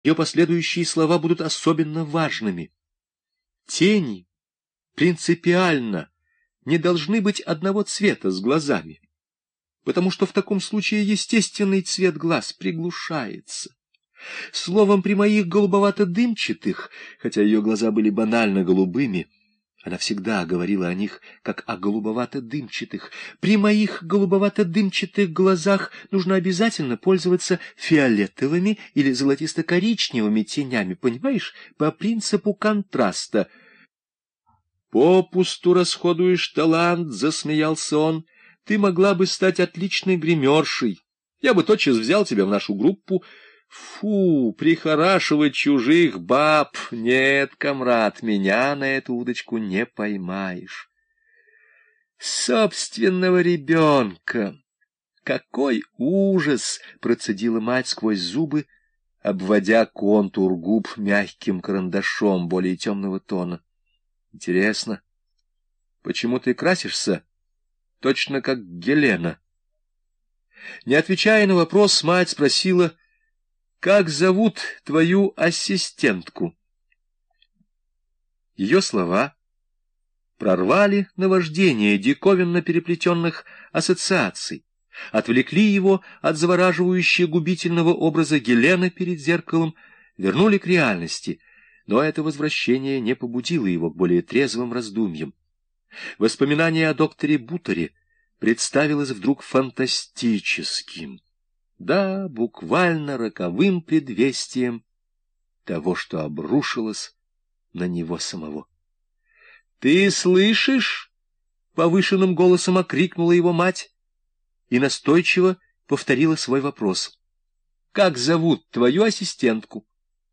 Ее последующие слова будут особенно важными. Тени принципиально не должны быть одного цвета с глазами, потому что в таком случае естественный цвет глаз приглушается. Словом, при моих голубовато-дымчатых, хотя ее глаза были банально голубыми, она всегда говорила о них, как о голубовато-дымчатых. При моих голубовато-дымчатых глазах нужно обязательно пользоваться фиолетовыми или золотисто-коричневыми тенями, понимаешь, по принципу контраста. «Попусту расходуешь талант», — засмеялся он. «Ты могла бы стать отличной гримершей. Я бы тотчас взял тебя в нашу группу». Фу, прихорашивать чужих баб! Нет, комрад, меня на эту удочку не поймаешь. Собственного ребенка! Какой ужас! Процедила мать сквозь зубы, обводя контур губ мягким карандашом более темного тона. Интересно, почему ты красишься точно как Гелена? Не отвечая на вопрос, мать спросила: «Как зовут твою ассистентку?» Ее слова прорвали наваждение диковинно переплетенных ассоциаций, отвлекли его от завораживающего губительного образа Гелены перед зеркалом, вернули к реальности, но это возвращение не побудило его к более трезвым раздумьям. Воспоминание о докторе Бутере представилось вдруг фантастическим. Да, буквально роковым предвестием того, что обрушилось на него самого. «Ты слышишь?» — повышенным голосом окрикнула его мать и настойчиво повторила свой вопрос. «Как зовут твою ассистентку?»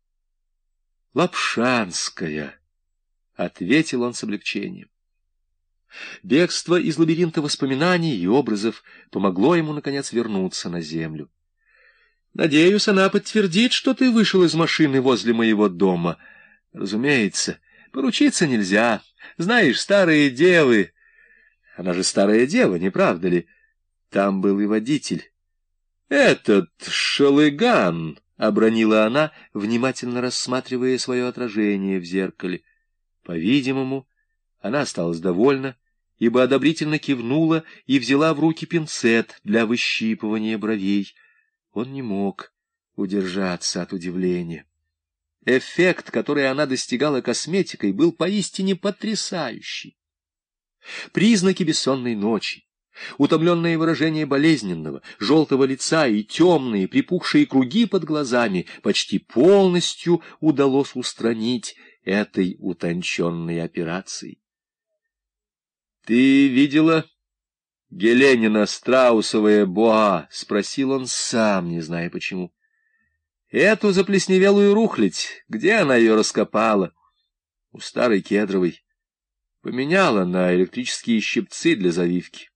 «Лапшанская», — ответил он с облегчением. Бегство из лабиринта воспоминаний и образов помогло ему, наконец, вернуться на землю. «Надеюсь, она подтвердит, что ты вышел из машины возле моего дома. Разумеется, поручиться нельзя. Знаешь, старые девы... Она же старая дева, не правда ли? Там был и водитель». «Этот шалыган!» — обронила она, внимательно рассматривая свое отражение в зеркале. По-видимому, она осталась довольна, ибо одобрительно кивнула и взяла в руки пинцет для выщипывания бровей. Он не мог удержаться от удивления. Эффект, который она достигала косметикой, был поистине потрясающий. Признаки бессонной ночи, утомленное выражение болезненного, желтого лица и темные припухшие круги под глазами почти полностью удалось устранить этой утонченной операцией. «Ты видела Геленина страусовое боа?» — спросил он сам, не зная почему. «Эту заплесневелую рухлядь, где она ее раскопала?» «У старой кедровой. Поменяла на электрические щипцы для завивки».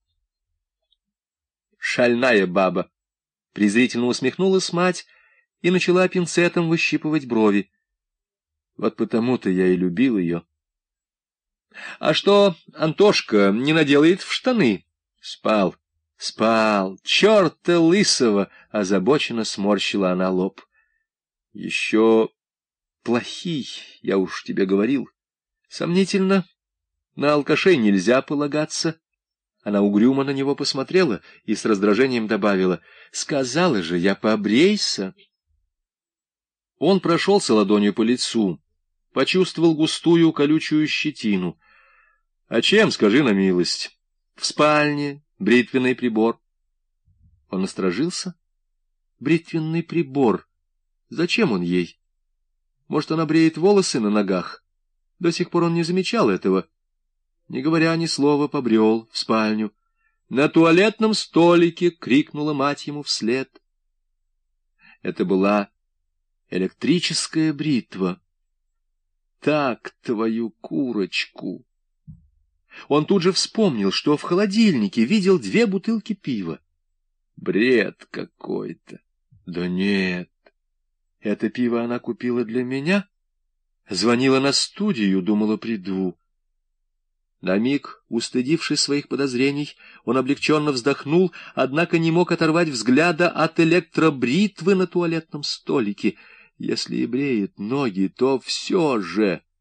«Шальная баба!» — презрительно усмехнулась мать и начала пинцетом выщипывать брови. «Вот потому-то я и любил ее». «А что, Антошка не наделает в штаны?» «Спал, спал, черта лысого!» — озабоченно сморщила она лоб. «Еще плохий, я уж тебе говорил. Сомнительно, на алкашей нельзя полагаться». Она угрюмо на него посмотрела и с раздражением добавила: «Сказала же я, побрейся». Он прошелся ладонью по лицу, почувствовал густую колючую щетину. «А чем, скажи на милость?» «В спальне, бритвенный прибор». Он насторожился. «Бритвенный прибор. Зачем он ей? Может, она бреет волосы на ногах?» До сих пор он не замечал этого. Не говоря ни слова, побрел в спальню. «На туалетном столике!» — крикнула мать ему вслед. Это была электрическая бритва. «Так, твою курочку!» Он тут же вспомнил, что в холодильнике видел 2 бутылки пива. Бред какой-то. Да нет, это пиво она купила для меня. Звонила на студию, думала, приду. На миг, устыдившись своих подозрений, он облегченно вздохнул, однако не мог оторвать взгляда от электробритвы на туалетном столике. Если и бреет ноги, то все же...